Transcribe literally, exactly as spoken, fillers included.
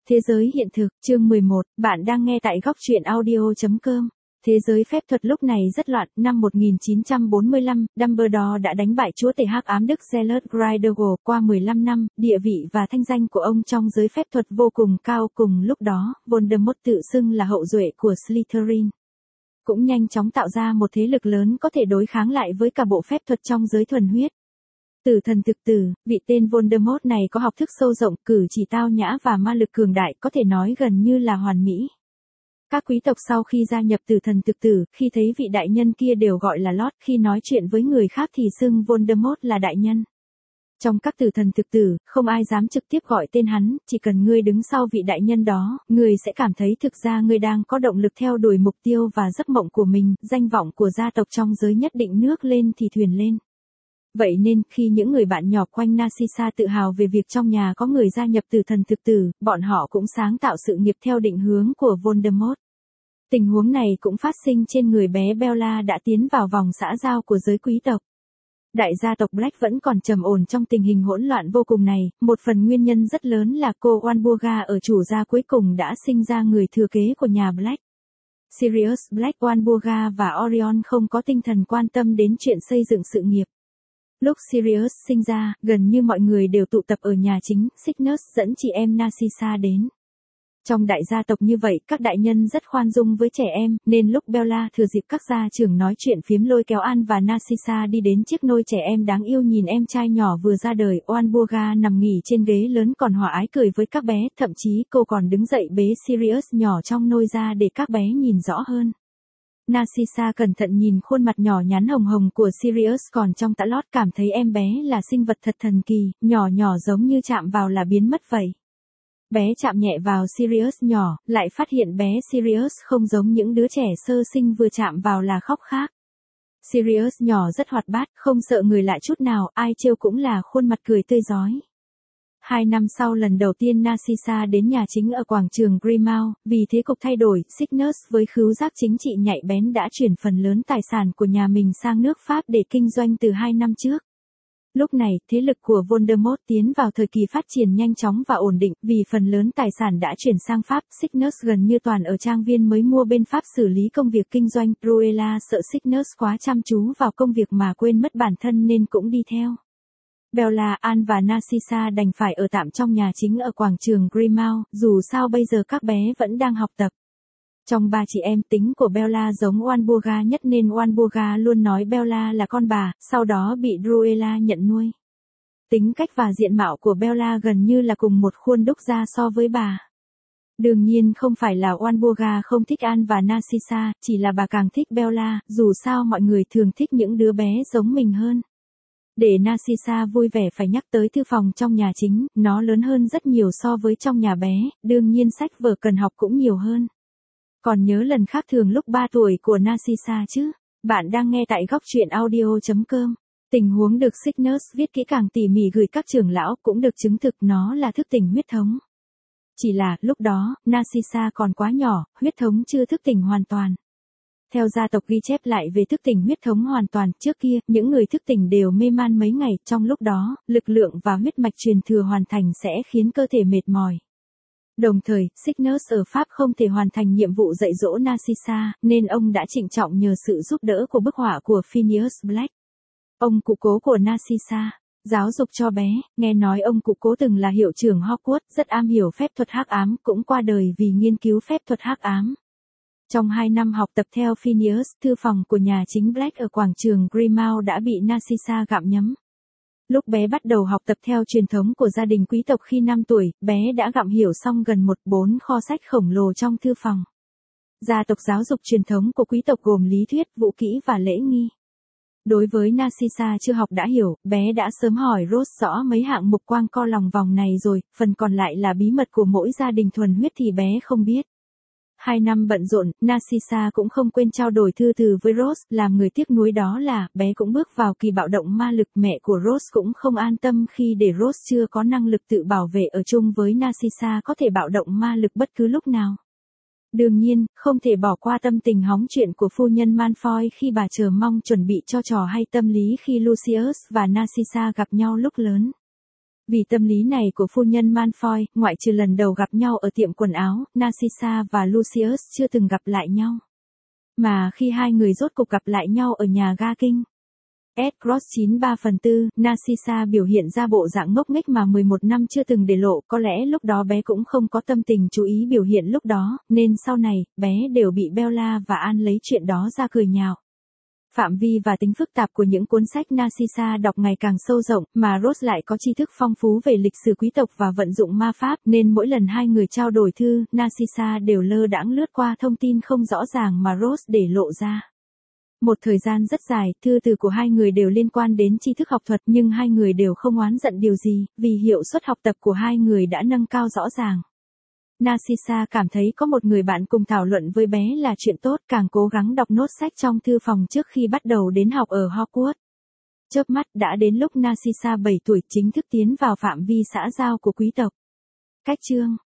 Thế giới hiện thực, chương mười một, bạn đang nghe tại góc truyện audio chấm com. Thế giới phép thuật lúc này rất loạn, năm một nghìn chín trăm bốn mươi lăm, Dumbledore đã đánh bại chúa tể hắc ám Đức Gellert Grindelwald qua mười lăm năm, địa vị và thanh danh của ông trong giới phép thuật vô cùng cao. Cùng lúc đó, Voldemort tự xưng là hậu duệ của Slytherin, cũng nhanh chóng tạo ra một thế lực lớn có thể đối kháng lại với cả bộ phép thuật trong giới thuần huyết. Tử thần thực tử, vị tên Voldemort này có học thức sâu rộng, cử chỉ tao nhã và ma lực cường đại, có thể nói gần như là hoàn mỹ. Các quý tộc sau khi gia nhập tử thần thực tử, khi thấy vị đại nhân kia đều gọi là Lord, khi nói chuyện với người khác thì xưng Voldemort là đại nhân. Trong các tử thần thực tử, không ai dám trực tiếp gọi tên hắn, chỉ cần ngươi đứng sau vị đại nhân đó, ngươi sẽ cảm thấy thực ra ngươi đang có động lực theo đuổi mục tiêu và giấc mộng của mình, danh vọng của gia tộc trong giới nhất định nước lên thì thuyền lên. Vậy nên, khi những người bạn nhỏ quanh Narcissa tự hào về việc trong nhà có người gia nhập tử thần thực tử, bọn họ cũng sáng tạo sự nghiệp theo định hướng của Voldemort. Tình huống này cũng phát sinh trên người bé Bella đã tiến vào vòng xã giao của giới quý tộc. Đại gia tộc Black vẫn còn trầm ổn trong tình hình hỗn loạn vô cùng này, một phần nguyên nhân rất lớn là cô Walburga ở chủ gia cuối cùng đã sinh ra người thừa kế của nhà Black. Sirius Black, Walburga và Orion không có tinh thần quan tâm đến chuyện xây dựng sự nghiệp. Lúc Sirius sinh ra, gần như mọi người đều tụ tập ở nhà chính, Cygnus dẫn chị em Narcissa đến. Trong đại gia tộc như vậy, các đại nhân rất khoan dung với trẻ em, nên lúc Bella thừa dịp các gia trưởng nói chuyện phiếm lôi kéo An và Narcissa đi đến chiếc nôi trẻ em đáng yêu nhìn em trai nhỏ vừa ra đời. Walburga nằm nghỉ trên ghế lớn còn hòa ái cười với các bé, thậm chí cô còn đứng dậy bế Sirius nhỏ trong nôi ra để các bé nhìn rõ hơn. Narcissa cẩn thận nhìn khuôn mặt nhỏ nhắn hồng hồng của Sirius còn trong tã lót, cảm thấy em bé là sinh vật thật thần kỳ, nhỏ nhỏ giống như chạm vào là biến mất vậy. Bé chạm nhẹ vào Sirius nhỏ, lại phát hiện bé Sirius không giống những đứa trẻ sơ sinh vừa chạm vào là khóc khác. Sirius nhỏ rất hoạt bát, không sợ người lạ chút nào, ai trêu cũng là khuôn mặt cười tươi rói. Hai năm sau lần đầu tiên Narcissa đến nhà chính ở quảng trường Grimmauld, vì thế cục thay đổi, Cygnus với khứu giác chính trị nhạy bén đã chuyển phần lớn tài sản của nhà mình sang nước Pháp để kinh doanh từ hai năm trước. Lúc này, thế lực của Voldemort tiến vào thời kỳ phát triển nhanh chóng và ổn định, vì phần lớn tài sản đã chuyển sang Pháp, Cygnus gần như toàn ở trang viên mới mua bên Pháp xử lý công việc kinh doanh. Cruella sợ Cygnus quá chăm chú vào công việc mà quên mất bản thân nên cũng đi theo. Bella, An và Narcissa đành phải ở tạm trong nhà chính ở quảng trường Grimmauld, dù sao bây giờ các bé vẫn đang học tập. Trong ba chị em, tính của Bella giống Walburga nhất nên Walburga luôn nói Bella là con bà, sau đó bị Cruella nhận nuôi. Tính cách và diện mạo của Bella gần như là cùng một khuôn đúc ra so với bà. Đương nhiên không phải là Walburga không thích An và Narcissa, chỉ là bà càng thích Bella, dù sao mọi người thường thích những đứa bé giống mình hơn. Để Narcissa vui vẻ phải nhắc tới thư phòng trong nhà chính, nó lớn hơn rất nhiều so với trong nhà bé, đương nhiên sách vở cần học cũng nhiều hơn. Còn nhớ lần khác thường lúc ba tuổi của Narcissa chứ? Bạn đang nghe tại góc truyện audio chấm com. Tình huống được Cygnus viết kỹ càng tỉ mỉ gửi các trưởng lão cũng được chứng thực nó là thức tỉnh huyết thống. Chỉ là, lúc đó, Narcissa còn quá nhỏ, huyết thống chưa thức tỉnh hoàn toàn. Theo gia tộc ghi chép lại về thức tỉnh huyết thống hoàn toàn, trước kia, những người thức tỉnh đều mê man mấy ngày, trong lúc đó, lực lượng và huyết mạch truyền thừa hoàn thành sẽ khiến cơ thể mệt mỏi. Đồng thời, Cygnus ở Pháp không thể hoàn thành nhiệm vụ dạy dỗ Narcissa, nên ông đã trịnh trọng nhờ sự giúp đỡ của bức họa của Phineas Black. Ông cụ cố của Narcissa, giáo dục cho bé, nghe nói ông cụ cố từng là hiệu trưởng Hogwarts, rất am hiểu phép thuật hắc ám, cũng qua đời vì nghiên cứu phép thuật hắc ám. Trong hai năm học tập theo Phineas, thư phòng của nhà chính Black ở quảng trường Grimmauld đã bị Narcissa gặm nhấm. Lúc bé bắt đầu học tập theo truyền thống của gia đình quý tộc khi năm tuổi, bé đã gặm hiểu xong gần một bốn kho sách khổng lồ trong thư phòng. Gia tộc giáo dục truyền thống của quý tộc gồm lý thuyết, vũ kỹ và lễ nghi. Đối với Narcissa chưa học đã hiểu, bé đã sớm hỏi Rose rõ mấy hạng mục quang co lòng vòng này rồi, phần còn lại là bí mật của mỗi gia đình thuần huyết thì bé không biết. Hai năm bận rộn, Narcissa cũng không quên trao đổi thư từ với Rose, làm người tiếc nuối đó là, bé cũng bước vào kỳ bạo động ma lực. Mẹ của Rose cũng không an tâm khi để Rose chưa có năng lực tự bảo vệ ở chung với Narcissa có thể bạo động ma lực bất cứ lúc nào. Đương nhiên, không thể bỏ qua tâm tình hóng chuyện của phu nhân Malfoy khi bà chờ mong chuẩn bị cho trò hay tâm lý khi Lucius và Narcissa gặp nhau lúc lớn. Vì tâm lý này của phu nhân Malfoy, ngoại trừ lần đầu gặp nhau ở tiệm quần áo, Narcissa và Lucius chưa từng gặp lại nhau. Mà khi hai người rốt cục gặp lại nhau ở nhà ga kinh S-Cross chín ba phần tư, Narcissa biểu hiện ra bộ dạng ngốc nghếch mà mười một năm chưa từng để lộ, có lẽ lúc đó bé cũng không có tâm tình chú ý biểu hiện lúc đó, nên sau này, bé đều bị Bella và Anne lấy chuyện đó ra cười nhạo. Phạm vi và tính phức tạp của những cuốn sách Narcissa đọc ngày càng sâu rộng, mà Rose lại có tri thức phong phú về lịch sử quý tộc và vận dụng ma pháp, nên mỗi lần hai người trao đổi thư, Narcissa đều lơ đãng lướt qua thông tin không rõ ràng mà Rose để lộ ra. Một thời gian rất dài, thư từ của hai người đều liên quan đến tri thức học thuật, nhưng hai người đều không oán giận điều gì, vì hiệu suất học tập của hai người đã nâng cao rõ ràng. Narcissa cảm thấy có một người bạn cùng thảo luận với bé là chuyện tốt, càng cố gắng đọc nốt sách trong thư phòng trước khi bắt đầu đến học ở Hogwarts. Chớp mắt đã đến lúc Narcissa bảy tuổi chính thức tiến vào phạm vi xã giao của quý tộc. Cách chương